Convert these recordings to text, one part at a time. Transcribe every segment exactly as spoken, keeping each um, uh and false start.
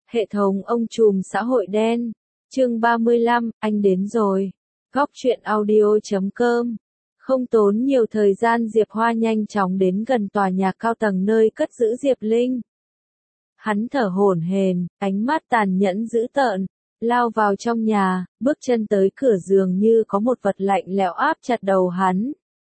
Hệ thống ông trùm xã hội đen. Chương ba mươi lăm, anh đến rồi. Góc truyện audio chấm com. Không tốn nhiều thời gian Diệp Hoa nhanh chóng đến gần tòa nhà cao tầng nơi cất giữ Diệp Linh. Hắn thở hổn hển, ánh mắt tàn nhẫn dữ tợn, lao vào trong nhà, bước chân tới cửa giường như có một vật lạnh lẽo áp chặt đầu hắn.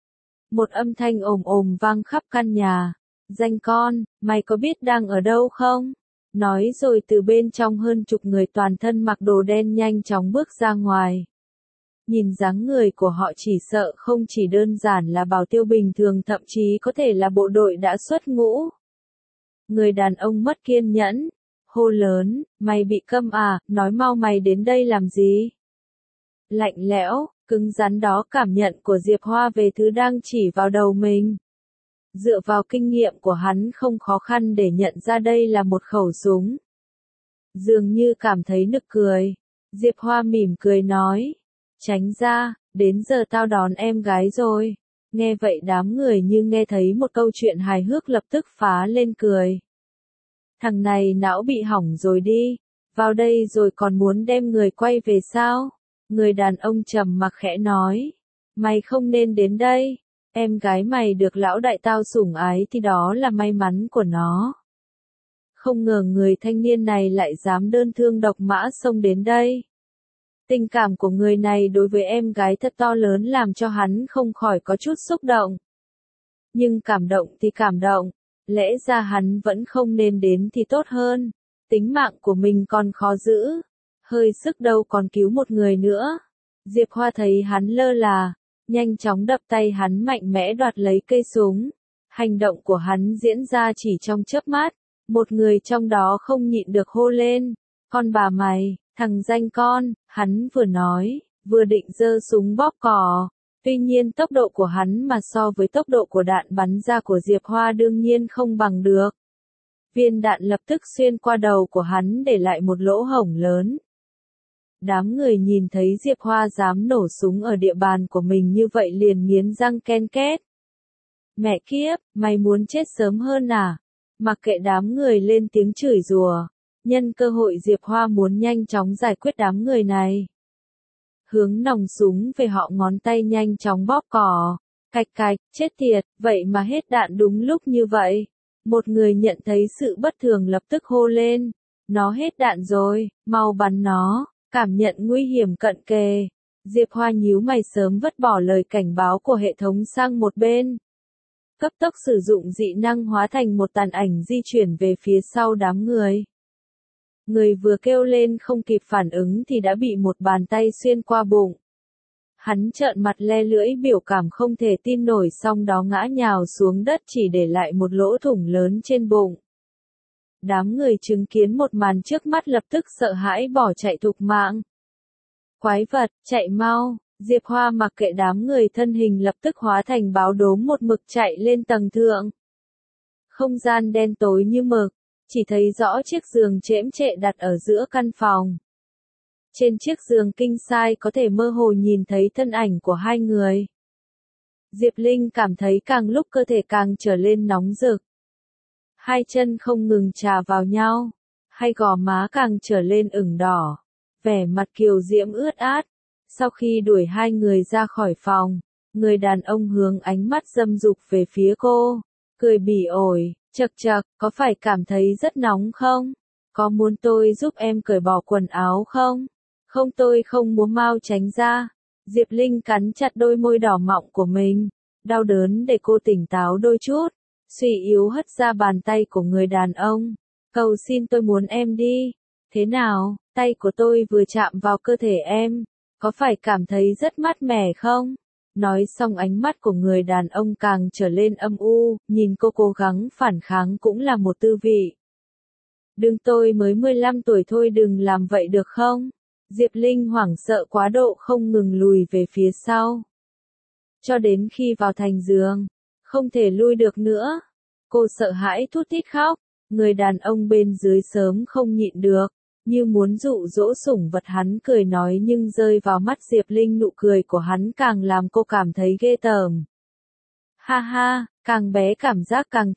Một âm thanh ồm ồm vang khắp căn nhà. Danh con, mày có biết đang ở đâu không? Nói rồi từ bên trong hơn chục người toàn thân mặc đồ đen nhanh chóng bước ra ngoài. Nhìn dáng người của họ chỉ sợ không chỉ đơn giản là bảo tiêu bình thường, thậm chí có thể là bộ đội đã xuất ngũ. Người đàn ông mất kiên nhẫn, hô lớn, mày bị câm à, nói mau mày đến đây làm gì? Lạnh lẽo, cứng rắn đó cảm nhận của Diệp Hoa về thứ đang chỉ vào đầu mình. Dựa vào kinh nghiệm của hắn không khó khăn để nhận ra đây là một khẩu súng. Dường như cảm thấy nực cười, Diệp Hoa mỉm cười nói, tránh ra, đến giờ tao đón em gái rồi. Nghe vậy đám người như nghe thấy một câu chuyện hài hước lập tức phá lên cười. Thằng này não bị hỏng rồi đi, vào đây rồi còn muốn đem người quay về sao? Người đàn ông trầm mặc khẽ nói, mày không nên đến đây. Em gái mày được lão đại tao sủng ái thì đó là may mắn của nó. Không ngờ người thanh niên này lại dám đơn thương độc mã xông đến đây. Tình cảm của người này đối với em gái thật to lớn làm cho hắn không khỏi có chút xúc động. Nhưng cảm động thì cảm động, lẽ ra hắn vẫn không nên đến thì tốt hơn. Tính mạng của mình còn khó giữ, hơi sức đâu còn cứu một người nữa. Diệp Hoa thấy hắn lơ là, nhanh chóng đập tay hắn mạnh mẽ đoạt lấy cây súng. Hành động của hắn diễn ra chỉ trong chớp mắt, một người trong đó không nhịn được hô lên, con bà mày, thằng danh con, hắn vừa nói, vừa định giơ súng bóp cò. Tuy nhiên tốc độ của hắn mà so với tốc độ của đạn bắn ra của Diệp Hoa đương nhiên không bằng được. Viên đạn lập tức xuyên qua đầu của hắn để lại một lỗ hổng lớn. Đám người nhìn thấy Diệp Hoa dám nổ súng ở địa bàn của mình như vậy liền nghiến răng ken két. Mẹ kiếp, mày muốn chết sớm hơn à? Mặc kệ đám người lên tiếng chửi rủa, nhân cơ hội Diệp Hoa muốn nhanh chóng giải quyết đám người này. Hướng nòng súng về họ, ngón tay nhanh chóng bóp cò, cạch cạch, chết tiệt, vậy mà hết đạn đúng lúc như vậy. Một người nhận thấy sự bất thường lập tức hô lên, nó hết đạn rồi, mau bắn nó. Cảm nhận nguy hiểm cận kề, Diệp Hoa nhíu mày sớm vứt bỏ lời cảnh báo của hệ thống sang một bên. Cấp tốc sử dụng dị năng hóa thành một tàn ảnh di chuyển về phía sau đám người. Người vừa kêu lên không kịp phản ứng thì đã bị một bàn tay xuyên qua bụng. Hắn trợn mặt le lưỡi biểu cảm không thể tin nổi, xong đó ngã nhào xuống đất chỉ để lại một lỗ thủng lớn trên bụng. Đám người chứng kiến một màn trước mắt lập tức sợ hãi bỏ chạy thục mạng. Quái vật, chạy mau! Diệp Hoa mặc kệ đám người, thân hình lập tức hóa thành báo đốm một mực chạy lên tầng thượng. Không gian đen tối như mực, chỉ thấy rõ chiếc giường chễm chệ đặt ở giữa căn phòng. Trên chiếc giường king size có thể mơ hồ nhìn thấy thân ảnh của hai người. Diệp Linh cảm thấy càng lúc cơ thể càng trở lên nóng rực. Hai chân không ngừng chà vào nhau, hai gò má càng trở lên ửng đỏ, vẻ mặt kiều diễm ướt át. Sau khi đuổi hai người ra khỏi phòng, người đàn ông hướng ánh mắt dâm dục về phía cô, cười bỉ ổi, chậc chậc, có phải cảm thấy rất nóng không? Có muốn tôi giúp em cởi bỏ quần áo không? Không, tôi không muốn, mau tránh ra. Diệp Linh cắn chặt đôi môi đỏ mọng của mình, đau đớn để cô tỉnh táo đôi chút. Suy yếu hất ra bàn tay của người đàn ông, cầu xin tôi muốn em đi. Thế nào, tay của tôi vừa chạm vào cơ thể em, có phải cảm thấy rất mát mẻ không? Nói xong ánh mắt của người đàn ông càng trở lên âm u, nhìn cô cố gắng phản kháng cũng là một tư vị. Đừng, tôi mới mười lăm tuổi thôi, đừng làm vậy được không? Diệp Linh hoảng sợ quá độ không ngừng lùi về phía sau. Cho đến khi vào thành giường, không thể lui được nữa. Cô sợ hãi thút thít khóc, người đàn ông bên dưới sớm không nhịn được, như muốn dụ dỗ sủng vật hắn cười nói, nhưng rơi vào mắt Diệp Linh nụ cười của hắn càng làm cô cảm thấy ghê tởm. Ha ha, càng bé cảm giác càng thích,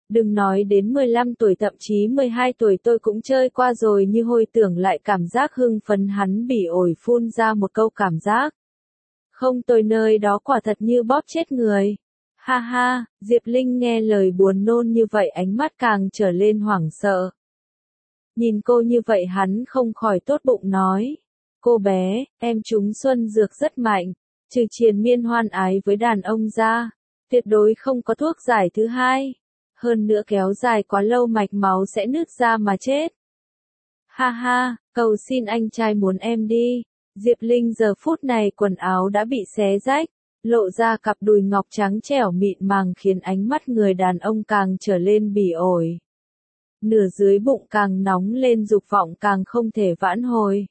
Đừng nói đến mười lăm tuổi thậm chí mười hai tuổi tôi cũng chơi qua rồi, như hồi tưởng lại cảm giác hưng phấn hắn bỉ ổi phun ra một câu cảm giác. Không tôi nơi đó quả thật như bóp chết người. Ha ha, Diệp Linh nghe lời buồn nôn như vậy ánh mắt càng trở lên hoảng sợ. Nhìn cô như vậy hắn không khỏi tốt bụng nói. Cô bé, em trúng xuân dược rất mạnh, trừ triền miên hoan ái với đàn ông ra, tuyệt đối không có thuốc giải thứ hai. Hơn nữa kéo dài quá lâu mạch máu sẽ nứt ra mà chết. Ha ha, cầu xin anh trai muốn em đi. Diệp Linh giờ phút này quần áo đã bị xé rách, lộ ra cặp đùi ngọc trắng trẻo mịn màng khiến ánh mắt người đàn ông càng trở lên bỉ ổi. Nửa dưới bụng càng nóng lên, dục vọng càng không thể vãn hồi.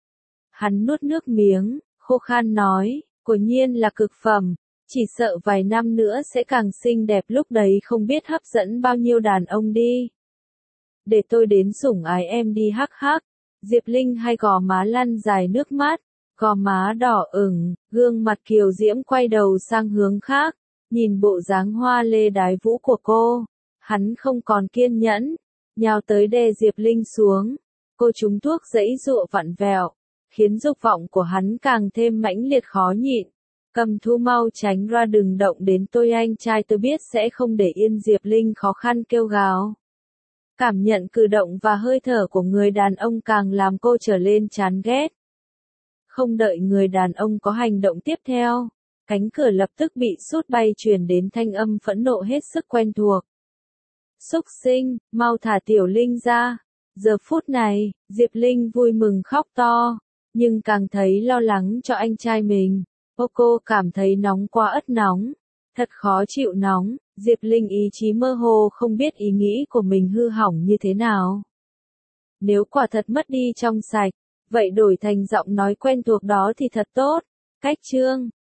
Hắn nuốt nước miếng, khô khan nói, quả nhiên là cực phẩm, chỉ sợ vài năm nữa sẽ càng xinh đẹp, lúc đấy không biết hấp dẫn bao nhiêu đàn ông đi. Để tôi đến sủng ái em đi hắc hắc. Diệp Linh hai gò má lăn dài nước mắt, gò má đỏ ửng, gương mặt kiều diễm quay đầu sang hướng khác, nhìn bộ dáng hoa lê đái vũ của cô, hắn không còn kiên nhẫn, nhào tới đè Diệp Linh xuống. Cô trúng thuốc giãy giụa vặn vẹo, khiến dục vọng của hắn càng thêm mãnh liệt khó nhịn. Cầm Thu mau tránh ra, đừng động đến tôi, anh trai tôi biết sẽ không để yên. Diệp Linh khó khăn kêu gào. Cảm nhận cử động và hơi thở của người đàn ông càng làm cô trở lên chán ghét. Không đợi người đàn ông có hành động tiếp theo, cánh cửa lập tức bị sút bay, truyền đến thanh âm phẫn nộ hết sức quen thuộc. Xúc sinh, mau thả Tiểu Linh ra. Giờ phút này, Diệp Linh vui mừng khóc to, nhưng càng thấy lo lắng cho anh trai mình. Ô cô cảm thấy nóng quá ớt nóng, thật khó chịu nóng. Diệp Linh ý chí mơ hồ, không biết ý nghĩ của mình hư hỏng như thế nào. Nếu quả thật mất đi trong sạch, vậy đổi thành giọng nói quen thuộc đó thì thật tốt. Cách chương